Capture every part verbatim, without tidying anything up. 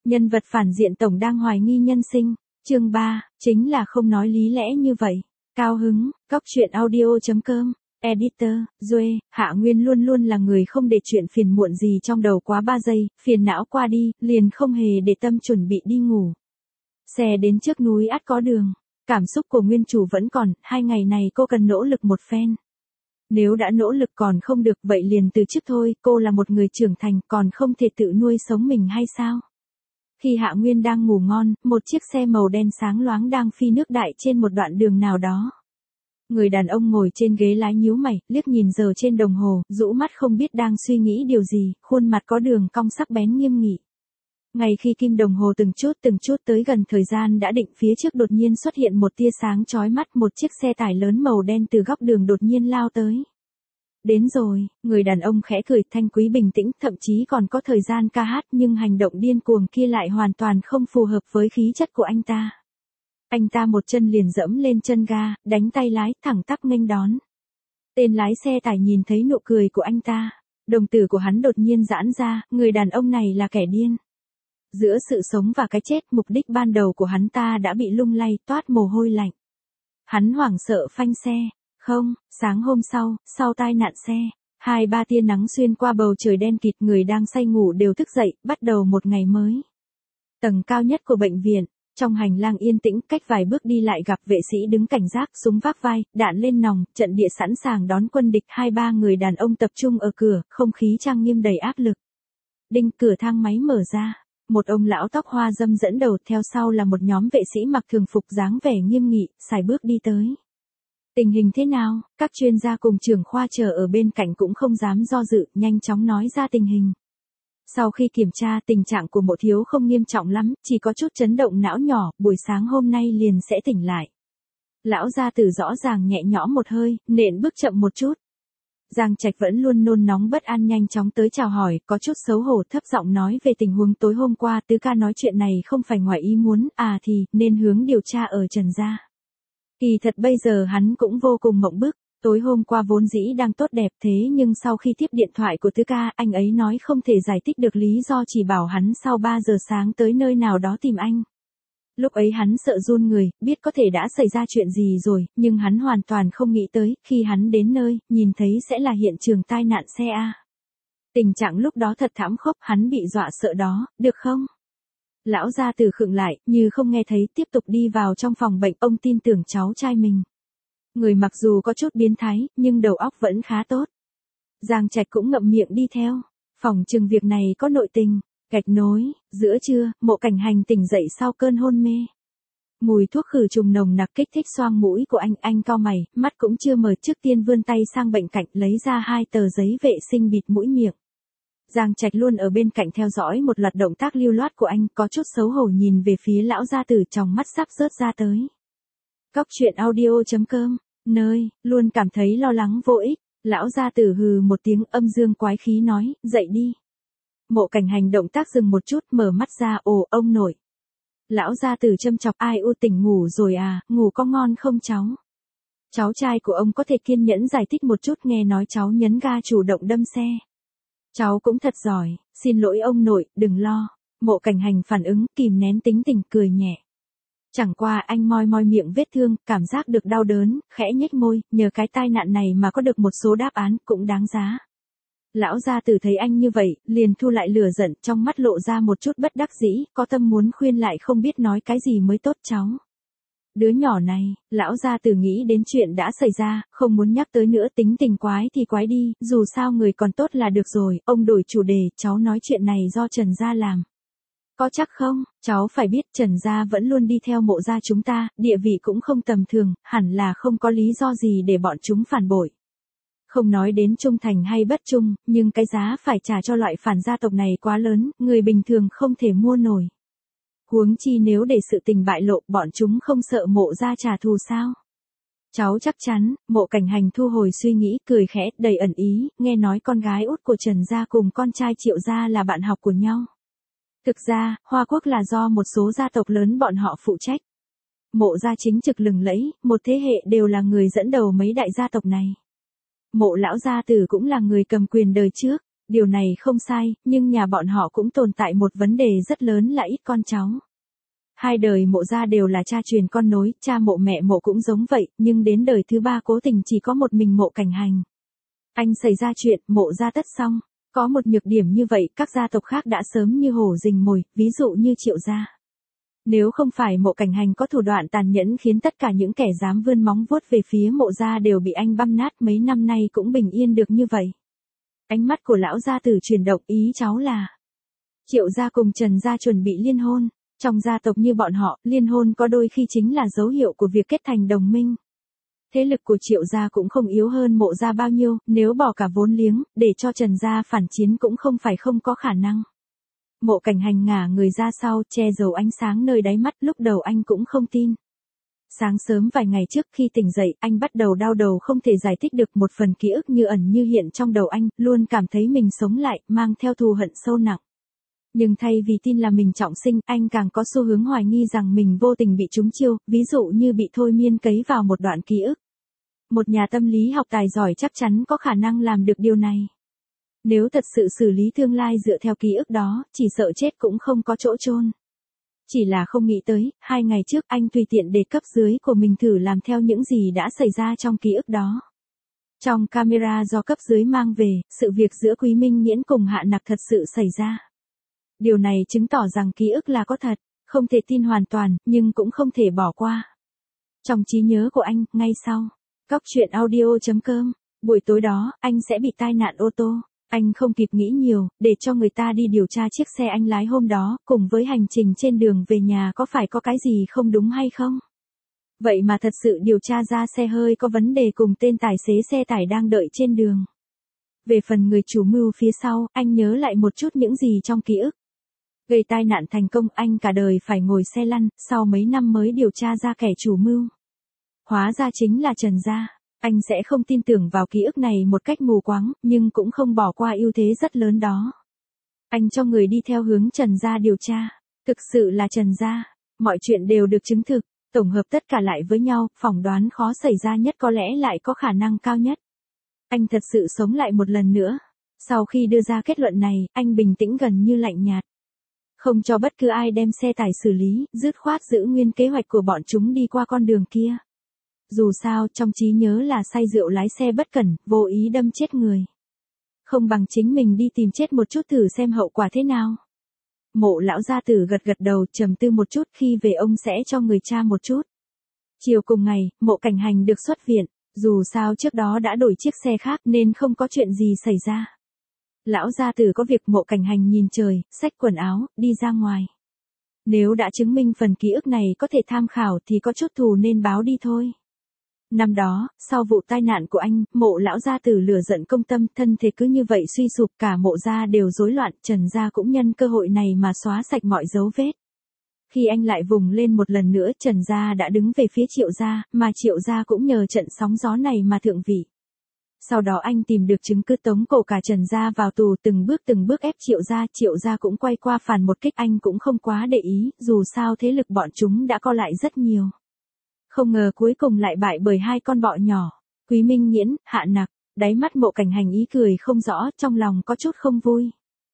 Nhân vật phản diện tổng đang hoài nghi nhân sinh. Chương ba, chính là không nói lý lẽ như vậy. Cao hứng, góc truyện audio chấm com. Editor, Duê, Hạ Nguyên luôn luôn là người không để chuyện phiền muộn gì trong đầu quá ba giây, phiền não qua đi, liền không hề để tâm chuẩn bị đi ngủ. Xe đến trước núi ắt có đường. Cảm xúc của nguyên chủ vẫn còn, hai ngày này cô cần nỗ lực một phen. Nếu đã nỗ lực còn không được vậy liền từ chức thôi, cô là một người trưởng thành còn không thể tự nuôi sống mình hay sao? Khi Hạ Nguyên đang ngủ ngon, một chiếc xe màu đen sáng loáng đang phi nước đại trên một đoạn đường nào đó. Người đàn ông ngồi trên ghế lái nhíu mày, liếc nhìn giờ trên đồng hồ, rũ mắt không biết đang suy nghĩ điều gì, khuôn mặt có đường cong sắc bén nghiêm nghị. Ngay khi kim đồng hồ từng chút từng chút tới gần thời gian đã định phía trước đột nhiên xuất hiện một tia sáng chói mắt, một chiếc xe tải lớn màu đen từ góc đường đột nhiên lao tới. Đến rồi, người đàn ông khẽ cười, thanh quý bình tĩnh, thậm chí còn có thời gian ca hát, nhưng hành động điên cuồng kia lại hoàn toàn không phù hợp với khí chất của anh ta. Anh ta một chân liền dẫm lên chân ga, đánh tay lái, thẳng tắp nghênh đón. Tên lái xe tải nhìn thấy nụ cười của anh ta, đồng tử của hắn đột nhiên giãn ra, người đàn ông này là kẻ điên. Giữa sự sống và cái chết, mục đích ban đầu của hắn ta đã bị lung lay, toát mồ hôi lạnh. Hắn hoảng sợ phanh xe. Không, sáng hôm sau, sau tai nạn xe, hai ba tia nắng xuyên qua bầu trời đen kịt, người đang say ngủ đều thức dậy, bắt đầu một ngày mới. Tầng cao nhất của bệnh viện, trong hành lang yên tĩnh, cách vài bước đi lại gặp vệ sĩ đứng cảnh giác, súng vác vai, đạn lên nòng, trận địa sẵn sàng đón quân địch, hai ba người đàn ông tập trung ở cửa, không khí trang nghiêm đầy áp lực. Đinh, cửa thang máy mở ra. Một ông lão tóc hoa râm dẫn đầu, theo sau là một nhóm vệ sĩ mặc thường phục dáng vẻ nghiêm nghị, sải bước đi tới. Tình hình thế nào? Các chuyên gia cùng trưởng khoa chờ ở bên cạnh cũng không dám do dự, nhanh chóng nói ra tình hình. Sau khi kiểm tra, tình trạng của Mộ Thiếu không nghiêm trọng lắm, chỉ có chút chấn động não nhỏ, buổi sáng hôm nay liền sẽ tỉnh lại. Lão gia tử rõ ràng nhẹ nhõm một hơi, nện bước chậm một chút. Giang Trạch vẫn luôn nôn nóng bất an nhanh chóng tới chào hỏi, có chút xấu hổ thấp giọng nói về tình huống tối hôm qua, Tứ ca nói chuyện này không phải ngoài ý muốn, à thì, nên hướng điều tra ở Trần gia. Kỳ thật bây giờ hắn cũng vô cùng mộng bức, tối hôm qua vốn dĩ đang tốt đẹp thế nhưng sau khi tiếp điện thoại của Tứ ca, anh ấy nói không thể giải thích được lý do, chỉ bảo hắn sau ba giờ sáng tới nơi nào đó tìm anh. Lúc ấy hắn sợ run người, biết có thể đã xảy ra chuyện gì rồi, nhưng hắn hoàn toàn không nghĩ tới, khi hắn đến nơi, nhìn thấy sẽ là hiện trường tai nạn xe A. Tình trạng lúc đó thật thảm khốc, hắn bị dọa sợ đó, được không? Lão gia tử khựng lại, như không nghe thấy, tiếp tục đi vào trong phòng bệnh, ông tin tưởng cháu trai mình. Người mặc dù có chút biến thái, nhưng đầu óc vẫn khá tốt. Giang Trạch cũng ngậm miệng đi theo, phòng chừng việc này có nội tình. Gạch nối, giữa trưa, Mộ Cảnh Hành tỉnh dậy sau cơn hôn mê. Mùi thuốc khử trùng nồng nặc kích thích xoang mũi của anh, anh cau mày, mắt cũng chưa mở, trước tiên vươn tay sang bệnh cạnh lấy ra hai tờ giấy vệ sinh bịt mũi miệng. Giang Trạch luôn ở bên cạnh theo dõi một loạt động tác lưu loát của anh, có chút xấu hổ nhìn về phía lão gia tử, trong mắt sắp rớt ra tới. Góc truyện audio chấm com, nơi, luôn cảm thấy lo lắng vô ích, lão gia tử hừ một tiếng âm dương quái khí nói, dậy đi. Mộ Cảnh Hành động tác dừng một chút, mở mắt ra, ồ, ông nội. Lão gia tử châm chọc, ai u tỉnh ngủ rồi à, ngủ có ngon không cháu? Cháu trai của ông có thể kiên nhẫn giải thích một chút, nghe nói cháu nhấn ga chủ động đâm xe. Cháu cũng thật giỏi, xin lỗi ông nội, đừng lo. Mộ Cảnh Hành phản ứng, kìm nén tính tình, cười nhẹ. Chẳng qua anh moi moi miệng vết thương, cảm giác được đau đớn, khẽ nhếch môi, nhờ cái tai nạn này mà có được một số đáp án, cũng đáng giá. Lão gia tử thấy anh như vậy, liền thu lại lửa giận, trong mắt lộ ra một chút bất đắc dĩ, có tâm muốn khuyên lại không biết nói cái gì mới tốt cháu. Đứa nhỏ này, lão gia tử nghĩ đến chuyện đã xảy ra, không muốn nhắc tới nữa, tính tình quái thì quái đi, dù sao người còn tốt là được rồi, ông đổi chủ đề, cháu nói chuyện này do Trần gia làm. Có chắc không, cháu phải biết Trần gia vẫn luôn đi theo Mộ gia chúng ta, địa vị cũng không tầm thường, hẳn là không có lý do gì để bọn chúng phản bội. Không nói đến trung thành hay bất trung, nhưng cái giá phải trả cho loại phản gia tộc này quá lớn, người bình thường không thể mua nổi. Huống chi nếu để sự tình bại lộ, bọn chúng không sợ Mộ gia trả thù sao? Cháu chắc chắn. Mộ Cảnh Hành thu hồi suy nghĩ, cười khẽ, đầy ẩn ý, nghe nói con gái út của Trần gia cùng con trai Triệu gia là bạn học của nhau. Thực ra, Hoa Quốc là do một số gia tộc lớn bọn họ phụ trách. Mộ gia chính trực lừng lẫy, một thế hệ đều là người dẫn đầu mấy đại gia tộc này. Mộ lão gia tử cũng là người cầm quyền đời trước, Điều này không sai, nhưng nhà bọn họ cũng tồn tại một vấn đề rất lớn là ít con cháu. Hai đời Mộ gia đều là cha truyền con nối, cha Mộ mẹ Mộ cũng giống vậy, nhưng đến đời thứ ba cố tình chỉ có một mình Mộ Cảnh Hành. Anh xảy ra chuyện, Mộ gia tất xong. Có một nhược điểm như vậy, các gia tộc khác đã sớm như hổ rình mồi, ví dụ như Triệu gia. Nếu không phải Mộ Cảnh Hành có thủ đoạn tàn nhẫn khiến tất cả những kẻ dám vươn móng vuốt về phía Mộ gia đều bị anh băm nát, mấy năm nay cũng bình yên được như vậy. Ánh mắt của lão gia tử chuyển động, ý cháu là Triệu gia cùng Trần gia chuẩn bị liên hôn. Trong gia tộc như bọn họ, liên hôn có đôi khi chính là dấu hiệu của việc kết thành đồng minh. Thế lực của Triệu gia cũng không yếu hơn Mộ gia bao nhiêu, nếu bỏ cả vốn liếng, để cho Trần gia phản chiến cũng không phải không có khả năng. Mộ Cảnh Hành ngả người ra sau, che giấu ánh sáng nơi đáy mắt, lúc đầu anh cũng không tin. Sáng sớm vài ngày trước khi tỉnh dậy, anh bắt đầu đau đầu không thể giải thích được, một phần ký ức như ẩn như hiện trong đầu anh, luôn cảm thấy mình sống lại, mang theo thù hận sâu nặng. Nhưng thay vì tin là mình trọng sinh, anh càng có xu hướng hoài nghi rằng mình vô tình bị trúng chiêu, ví dụ như bị thôi miên cấy vào một đoạn ký ức. Một nhà tâm lý học tài giỏi chắc chắn có khả năng làm được điều này. Nếu thật sự xử lý tương lai dựa theo ký ức đó, chỉ sợ chết cũng không có chỗ chôn. Chỉ là không nghĩ tới, hai ngày trước anh tùy tiện để cấp dưới của mình thử làm theo những gì đã xảy ra trong ký ức đó. Trong camera do cấp dưới mang về, sự việc giữa Quý Minh Nghiễn cùng Hạ Nặc thật sự xảy ra. Điều này chứng tỏ rằng ký ức là có thật, không thể tin hoàn toàn, nhưng cũng không thể bỏ qua. Trong trí nhớ của anh, ngay sau, Cóc truyện audio chấm com, buổi tối đó, anh sẽ bị tai nạn ô tô. Anh không kịp nghĩ nhiều, để cho người ta đi điều tra chiếc xe anh lái hôm đó, cùng với hành trình trên đường về nhà có phải có cái gì không đúng hay không. Vậy mà thật sự điều tra ra xe hơi có vấn đề cùng tên tài xế xe tải đang đợi trên đường. Về phần người chủ mưu phía sau, anh nhớ lại một chút những gì trong ký ức. Gây tai nạn thành công, anh cả đời phải ngồi xe lăn, sau mấy năm mới điều tra ra kẻ chủ mưu. Hóa ra chính là Trần gia. Anh sẽ không tin tưởng vào ký ức này một cách mù quáng, nhưng cũng không bỏ qua ưu thế rất lớn đó. Anh cho người đi theo hướng Trần gia điều tra. Thực sự là Trần gia. Mọi chuyện đều được chứng thực, tổng hợp tất cả lại với nhau, phỏng đoán khó xảy ra nhất có lẽ lại có khả năng cao nhất. Anh thật sự sống lại một lần nữa. Sau khi đưa ra kết luận này, anh bình tĩnh gần như lạnh nhạt. Không cho bất cứ ai đem xe tải xử lý, dứt khoát giữ nguyên kế hoạch của bọn chúng đi qua con đường kia. Dù sao, trong trí nhớ là say rượu lái xe bất cẩn, vô ý đâm chết người. Không bằng chính mình đi tìm chết một chút thử xem hậu quả thế nào. Mộ lão gia tử gật gật đầu, trầm tư một chút, khi về ông sẽ cho người tra một chút. Chiều cùng ngày, Mộ Cảnh Hành được xuất viện, dù sao trước đó đã đổi chiếc xe khác nên không có chuyện gì xảy ra. Lão gia tử có việc, Mộ Cảnh Hành nhìn trời, xách quần áo, đi ra ngoài. Nếu đã chứng minh phần ký ức này có thể tham khảo thì có chút thù nên báo đi thôi. Năm đó, sau vụ tai nạn của anh, Mộ lão gia tử lửa giận công tâm, thân thể cứ như vậy suy sụp, cả Mộ gia đều rối loạn, Trần gia cũng nhân cơ hội này mà xóa sạch mọi dấu vết. Khi anh lại vùng lên một lần nữa, Trần gia đã đứng về phía Triệu gia, mà Triệu gia cũng nhờ trận sóng gió này mà thượng vị. Sau đó anh tìm được chứng cứ tống cổ cả Trần gia vào tù, từng bước từng bước ép Triệu gia, Triệu gia cũng quay qua phản một kích, anh cũng không quá để ý, dù sao thế lực bọn chúng đã co lại rất nhiều. Không ngờ cuối cùng lại bại bởi hai con bọ nhỏ, Quý Minh Nghiễn, Hạ Nặc. Đáy mắt Mộ Cảnh Hành ý cười không rõ, trong lòng có chút không vui.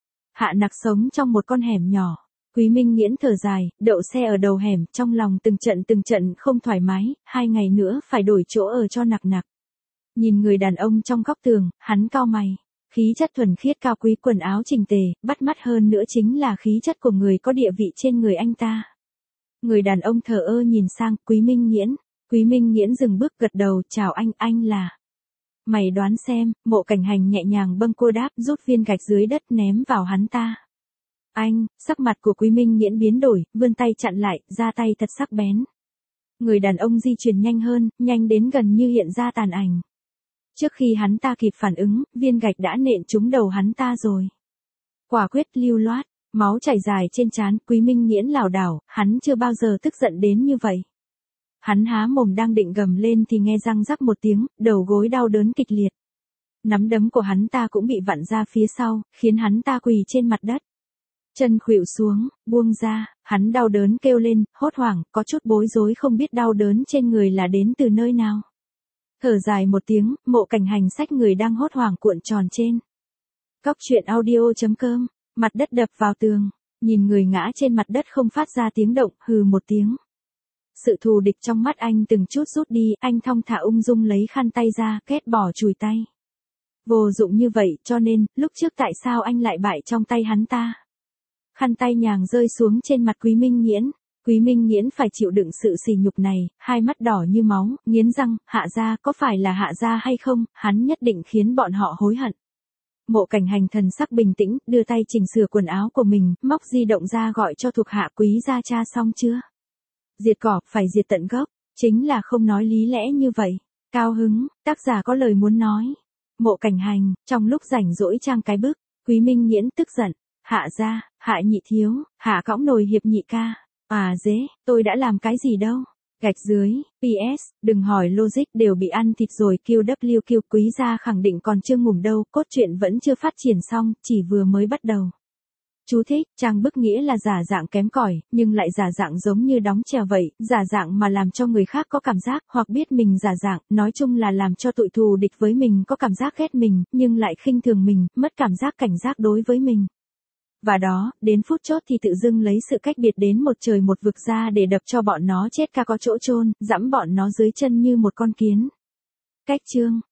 Hạ Nặc sống trong một con hẻm nhỏ. Quý Minh Nghiễn thở dài, đậu xe ở đầu hẻm, trong lòng từng trận từng trận không thoải mái, hai ngày nữa phải đổi chỗ ở cho Nặc Nặc. Nhìn người đàn ông trong góc tường, hắn cau mày. Khí chất thuần khiết cao quý, quần áo chỉnh tề, bắt mắt hơn nữa chính là khí chất của người có địa vị trên người anh ta. Người đàn ông thờ ơ nhìn sang, Quý Minh Nghiễn. Quý Minh Nghiễn dừng bước gật đầu, chào anh, anh là. Mày đoán xem, Mộ Cảnh Hành nhẹ nhàng bâng cua đáp, rút viên gạch dưới đất ném vào hắn ta. Anh, sắc mặt của Quý Minh Nghiễn biến đổi, vươn tay chặn lại, ra tay thật sắc bén. Người đàn ông di chuyển nhanh hơn, nhanh đến gần như hiện ra tàn ảnh. Trước khi hắn ta kịp phản ứng, viên gạch đã nện trúng đầu hắn ta rồi. Quả quyết, lưu loát, máu chảy dài trên trán, Quý Minh Nghiễn lảo đảo, hắn chưa bao giờ tức giận đến như vậy. Hắn há mồm đang định gầm lên thì nghe răng rắc một tiếng, đầu gối đau đớn kịch liệt. Nắm đấm của hắn ta cũng bị vặn ra phía sau, khiến hắn ta quỳ trên mặt đất. Chân khuỵu xuống, buông ra, hắn đau đớn kêu lên, hốt hoảng, có chút bối rối không biết đau đớn trên người là đến từ nơi nào. Thở dài một tiếng, Mộ Cảnh Hành xách người đang hốt hoảng cuộn tròn trên Cóc truyện audio chấm com, mặt đất đập vào tường, nhìn người ngã trên mặt đất không phát ra tiếng động, hừ một tiếng. Sự thù địch trong mắt anh từng chút rút đi, anh thong thả ung dung lấy khăn tay ra, kết bỏ chùi tay. Vô dụng như vậy, cho nên, lúc trước tại sao anh lại bại trong tay hắn ta? Khăn tay nhàng rơi xuống trên mặt Quý Minh Nghiễn. Quý Minh Nghiễn phải chịu đựng sự sỉ nhục này, hai mắt đỏ như máu, nghiến răng, Hạ gia có phải là Hạ gia hay không, hắn nhất định khiến bọn họ hối hận. Mộ Cảnh Hành thần sắc bình tĩnh, đưa tay chỉnh sửa quần áo của mình, móc di động ra gọi cho thuộc hạ Quý gia cha xong chưa? Diệt cỏ, phải diệt tận gốc, chính là không nói lý lẽ như vậy. Cao hứng, tác giả có lời muốn nói. Mộ Cảnh Hành, trong lúc rảnh rỗi trang cái bức, Quý Minh Nghiễn tức giận, Hạ gia, Hạ nhị thiếu, Hạ cõng nồi hiệp nhị ca. À dế, tôi đã làm cái gì đâu. Gạch dưới, pê ét, đừng hỏi logic đều bị ăn thịt rồi, quy vê kép Quý gia khẳng định còn chưa ngủm đâu, cốt truyện vẫn chưa phát triển xong, chỉ vừa mới bắt đầu. Chú thích, trang bức nghĩa là giả dạng kém cỏi, nhưng lại giả dạng giống như đóng chèo vậy, giả dạng mà làm cho người khác có cảm giác, hoặc biết mình giả dạng, nói chung là làm cho tụi thù địch với mình có cảm giác ghét mình, nhưng lại khinh thường mình, mất cảm giác cảnh giác đối với mình. Và đó, đến phút chót thì tự dưng lấy sự cách biệt đến một trời một vực ra để đập cho bọn nó chết ca có chỗ chôn, dẫm bọn nó dưới chân như một con kiến. Cách chương